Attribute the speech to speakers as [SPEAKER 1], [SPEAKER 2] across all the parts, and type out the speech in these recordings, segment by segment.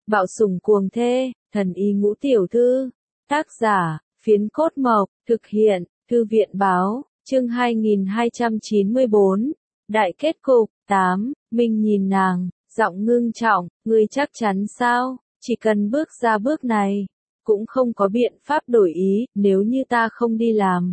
[SPEAKER 1] Bạo sủng cuồng thê, thần y ngũ tiểu thư. Tác giả, Phiến Cốt Mộc, thực hiện, Thư viện báo, chương 2294. Đại kết cục, 8, Minh nhìn nàng, giọng ngưng trọng, ngươi chắc chắn sao, chỉ cần bước ra bước này, cũng không có biện pháp đổi ý, nếu như ta không đi làm.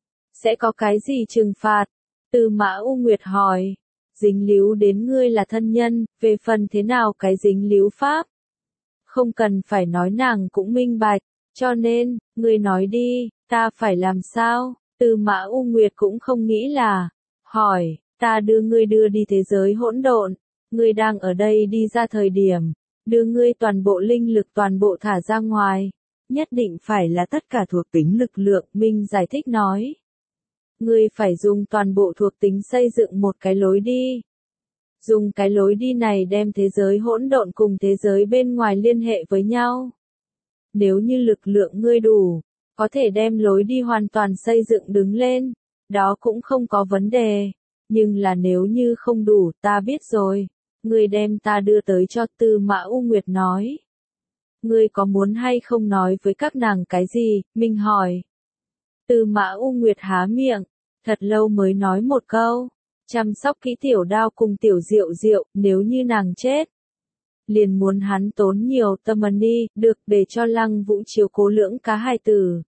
[SPEAKER 1] Sẽ có cái gì trừng phạt? Tư Mã U Nguyệt hỏi. Dính líu đến ngươi là thân nhân, về phần thế nào cái dính líu pháp? Không cần phải nói nàng cũng minh bạch, cho nên, ngươi nói đi, ta phải làm sao? Tư Mã U Nguyệt cũng không nghĩ là, hỏi, ta đưa ngươi đưa đi thế giới hỗn độn, ngươi đang ở đây đi ra thời điểm, đưa ngươi toàn bộ linh lực toàn bộ thả ra ngoài, nhất định phải là tất cả thuộc tính lực lượng, Minh giải thích nói. Ngươi phải dùng toàn bộ thuộc tính xây dựng một cái lối đi. Dùng cái lối đi này đem thế giới hỗn độn cùng thế giới bên ngoài liên hệ với nhau. Nếu như lực lượng ngươi đủ, có thể đem lối đi hoàn toàn xây dựng đứng lên, đó cũng không có vấn đề. Nhưng là nếu như không đủ, ta biết rồi. Ngươi đem ta đưa tới cho Tư Mã U Nguyệt nói. Ngươi có muốn hay không nói với các nàng cái gì? Minh hỏi. Tư Mã U Nguyệt há miệng, thật lâu mới nói một câu. Chăm sóc kỹ tiểu đao cùng tiểu diệu diệu, nếu như nàng chết. Liền muốn hắn tốn nhiều tâm đi, được để cho Lăng Vũ chiếu cố lưỡng cá hài tử.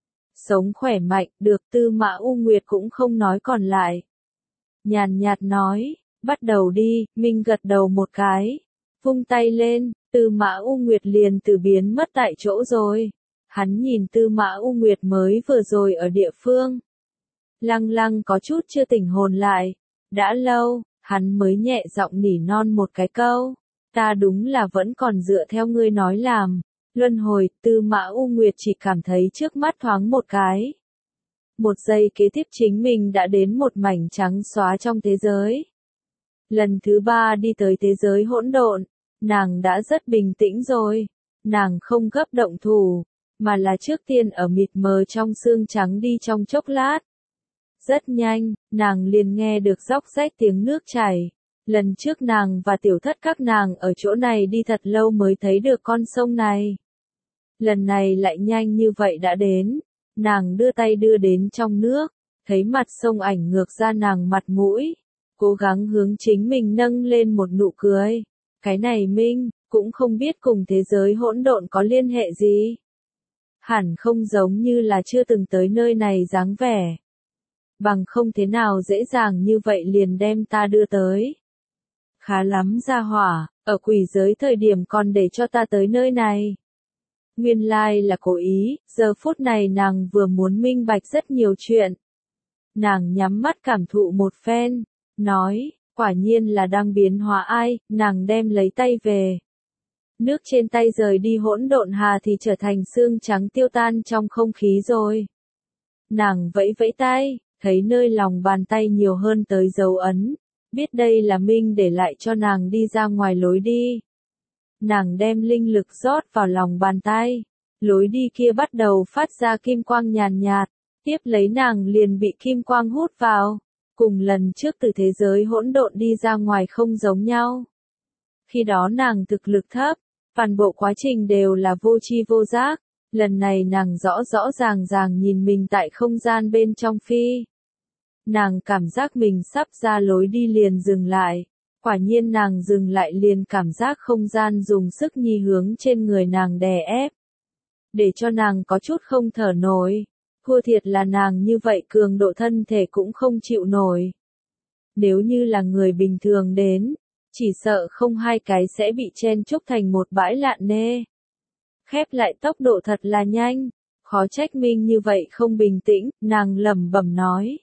[SPEAKER 1] Sống khỏe mạnh, được Tư Mã U Nguyệt cũng không nói còn lại. Nhàn nhạt nói, bắt đầu đi, Minh gật đầu một cái. Vung tay lên, Tư Mã U Nguyệt liền từ biến mất tại chỗ rồi. Hắn nhìn Tư Mã U Nguyệt mới vừa rồi ở địa phương. Lăng Lăng có chút chưa tỉnh hồn lại. Đã lâu, hắn mới nhẹ giọng nỉ non một cái câu. Ta đúng là vẫn còn dựa theo ngươi nói làm. Luân hồi, Tư Mã U Nguyệt chỉ cảm thấy trước mắt thoáng một cái. Một giây kế tiếp chính mình đã đến một mảnh trắng xóa trong thế giới. Lần thứ 3 đi tới thế giới hỗn độn, nàng đã rất bình tĩnh rồi. Nàng không gấp động thủ, mà là trước tiên ở mịt mờ trong xương trắng đi trong chốc lát. Rất nhanh, nàng liền nghe được róc rách tiếng nước chảy. Lần trước nàng và tiểu thất các nàng ở chỗ này đi thật lâu mới thấy được con sông này. Lần này lại nhanh như vậy đã đến. Nàng đưa tay đưa đến trong nước, thấy mặt sông ảnh ngược ra nàng mặt mũi. Cố gắng hướng chính mình nâng lên một nụ cười. Cái này Minh, cũng không biết cùng thế giới hỗn độn có liên hệ gì. Hẳn không giống như là chưa từng tới nơi này dáng vẻ. Bằng không thế nào dễ dàng như vậy liền đem ta đưa tới. Khá lắm gia hỏa, ở quỷ giới thời điểm còn để cho ta tới nơi này. Nguyên lai là cố ý, giờ phút này nàng vừa muốn minh bạch rất nhiều chuyện. Nàng nhắm mắt cảm thụ một phen, nói, quả nhiên là đang biến hóa ai, nàng đem lấy tay về. Nước trên tay rời đi hỗn độn hà thì trở thành xương trắng tiêu tan trong không khí rồi. Nàng vẫy vẫy tay, thấy nơi lòng bàn tay nhiều hơn tới dấu ấn, biết đây là Minh để lại cho nàng đi ra ngoài lối đi. Nàng đem linh lực rót vào lòng bàn tay, lối đi kia bắt đầu phát ra kim quang nhàn nhạt, tiếp lấy nàng liền bị kim quang hút vào, cùng lần trước từ thế giới hỗn độn đi ra ngoài không giống nhau. Khi đó nàng thực lực thấp, toàn bộ quá trình đều là vô tri vô giác, lần này nàng rõ rõ ràng ràng nhìn mình tại không gian bên trong phi. Nàng cảm giác mình sắp ra lối đi liền dừng lại. Quả nhiên nàng dừng lại liền cảm giác không gian dùng sức nhi hướng trên người nàng đè ép. Để cho nàng có chút không thở nổi. Thua thiệt là nàng như vậy cường độ thân thể cũng không chịu nổi. Nếu như là người bình thường đến, chỉ sợ không hai cái sẽ bị chen chúc thành một bãi lạn nê. Khép lại tốc độ thật là nhanh. Khó trách Minh như vậy không bình tĩnh, nàng lẩm bẩm nói.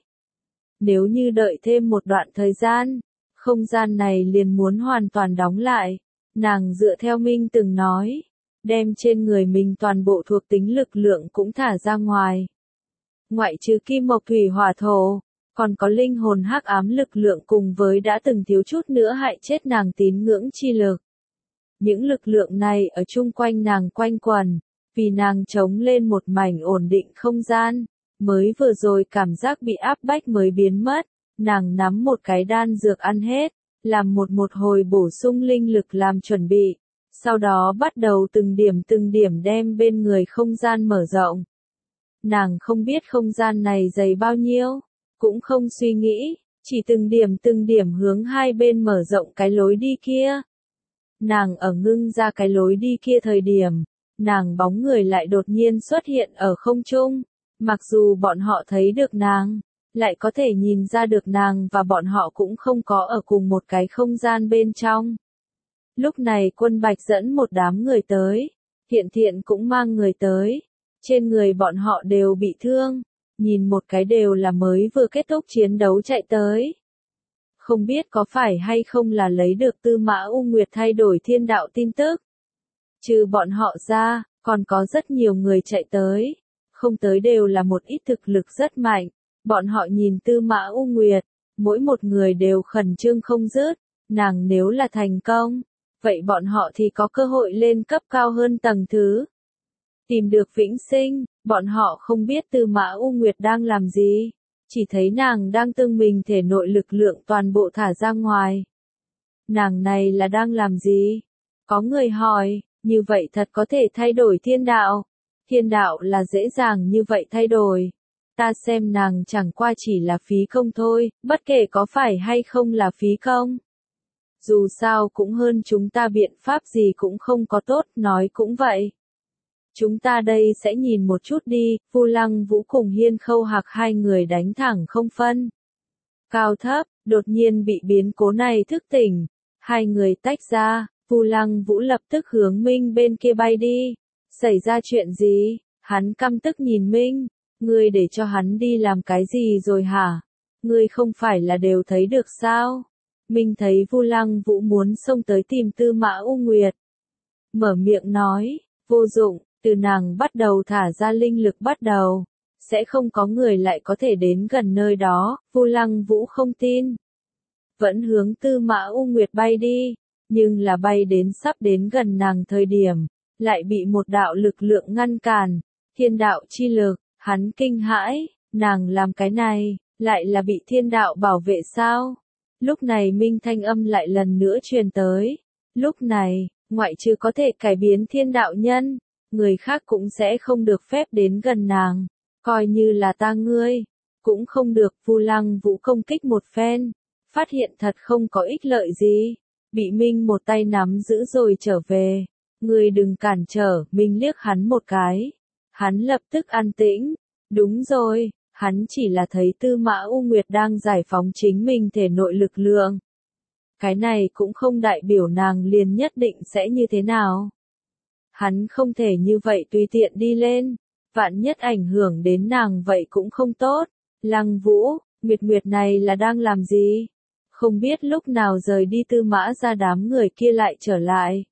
[SPEAKER 1] Nếu như đợi thêm một đoạn thời gian, không gian này liền muốn hoàn toàn đóng lại. Nàng dựa theo Minh từng nói, đem trên người mình toàn bộ thuộc tính lực lượng cũng thả ra ngoài. Ngoại trừ kim mộc thủy hỏa thổ, còn có linh hồn hắc ám lực lượng cùng với đã từng thiếu chút nữa hại chết nàng tín ngưỡng chi lực. Những lực lượng này ở chung quanh nàng quanh quẩn, vì nàng chống lên một mảnh ổn định không gian. Mới vừa rồi cảm giác bị áp bách mới biến mất, nàng nắm một cái đan dược ăn hết, làm một hồi bổ sung linh lực làm chuẩn bị. sau đó bắt đầu từng điểm đem bên người không gian mở rộng. Nàng không biết không gian này dày bao nhiêu, cũng không suy nghĩ, chỉ từng điểm hướng hai bên mở rộng cái lối đi kia. Nàng ở ngưng ra cái lối đi kia thời điểm, nàng bóng người lại đột nhiên xuất hiện ở không trung, mặc dù bọn họ thấy được nàng, lại có thể nhìn ra được nàng và bọn họ cũng không có ở cùng một cái không gian bên trong. Lúc này Quân Bạch dẫn một đám người tới, Thiện Thiện cũng mang người tới, trên người bọn họ đều bị thương, nhìn một cái đều là mới vừa kết thúc chiến đấu chạy tới. Không biết có phải hay không là lấy được Tư Mã U Nguyệt thay đổi thiên đạo tin tức. Trừ bọn họ ra, còn có rất nhiều người chạy tới, không tới đều là một ít thực lực rất mạnh. Bọn họ nhìn Tư Mã U Nguyệt, mỗi một người đều khẩn trương không dứt, nàng nếu là thành công, vậy bọn họ thì có cơ hội lên cấp cao hơn tầng thứ. Tìm được vĩnh sinh, bọn họ không biết Tư Mã U Nguyệt đang làm gì, chỉ thấy nàng đang tương mình thể nội lực lượng toàn bộ thả ra ngoài. Nàng này là đang làm gì? Có người hỏi, như vậy thật có thể thay đổi thiên đạo? Thiên đạo là dễ dàng như vậy thay đổi. Ta xem nàng chẳng qua chỉ là phí công thôi, bất kể có phải hay không là phí công. Dù sao cũng hơn chúng ta biện pháp gì cũng không có tốt, nói cũng vậy. Chúng ta đây sẽ nhìn một chút đi, Vu Lăng Vũ cùng Hiên Khâu Hạc hai người đánh thẳng không phân. Cao thấp, đột nhiên bị biến cố này thức tỉnh. Hai người tách ra, Vu Lăng Vũ lập tức hướng Minh bên kia bay đi. Xảy ra chuyện gì? Hắn căm tức nhìn Minh. Ngươi để cho hắn đi làm cái gì rồi hả? Ngươi không phải là đều thấy được sao? Minh thấy Vu Lăng Vũ muốn xông tới tìm Tư Mã U Nguyệt. Mở miệng nói, vô dụng, từ nàng bắt đầu thả ra linh lực bắt đầu, sẽ không có người lại có thể đến gần nơi đó, Vu Lăng Vũ không tin. Vẫn hướng Tư Mã U Nguyệt bay đi, nhưng là bay đến sắp đến gần nàng thời điểm, lại bị một đạo lực lượng ngăn cản, thiên đạo chi lực, hắn kinh hãi, nàng làm cái này, lại là bị thiên đạo bảo vệ sao? Lúc này Minh thanh âm lại lần nữa truyền tới, lúc này, ngoại trừ có thể cải biến thiên đạo nhân, người khác cũng sẽ không được phép đến gần nàng, coi như là ta ngươi, cũng không được. Vu Lăng Vũ công kích một phen, phát hiện thật không có ích lợi gì, bị Minh một tay nắm giữ rồi trở về. Ngươi đừng cản trở, Minh liếc hắn một cái, hắn lập tức an tĩnh, đúng rồi, hắn chỉ là thấy Tư Mã U Nguyệt đang giải phóng chính mình thể nội lực lượng. Cái này cũng không đại biểu nàng liền nhất định sẽ như thế nào. Hắn không thể như vậy tùy tiện đi lên, vạn nhất ảnh hưởng đến nàng vậy cũng không tốt. Lăng Vũ, Nguyệt Nguyệt này là đang làm gì? Không biết lúc nào rời đi Tư Mã ra đám người kia lại trở lại.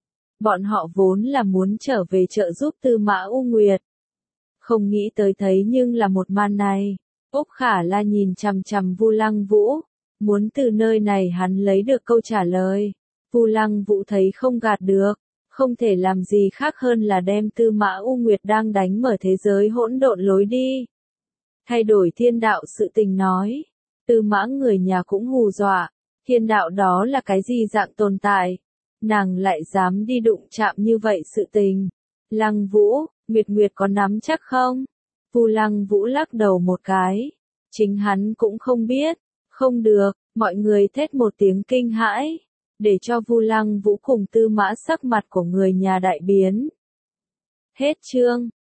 [SPEAKER 1] Bọn họ vốn là muốn trở về trợ giúp Tư Mã U Nguyệt. Không nghĩ tới thấy nhưng là một màn này. Úc Khả La nhìn chằm chằm Vu Lăng Vũ, muốn từ nơi này hắn lấy được câu trả lời. Vu Lăng Vũ thấy không gạt được, không thể làm gì khác hơn là đem Tư Mã U Nguyệt đang đánh mở thế giới hỗn độn lối đi. Thay đổi thiên đạo sự tình nói, Tư Mã người nhà cũng hù dọa, thiên đạo đó là cái gì dạng tồn tại, nàng lại dám đi đụng chạm như vậy sự tình. Lăng Vũ, Nguyệt Nguyệt có nắm chắc không? Vu Lăng Vũ lắc đầu một cái, chính hắn cũng không biết, không được, mọi người thét một tiếng kinh hãi, để cho Vu Lăng Vũ cùng Tư Mã sắc mặt của người nhà đại biến. Hết chương.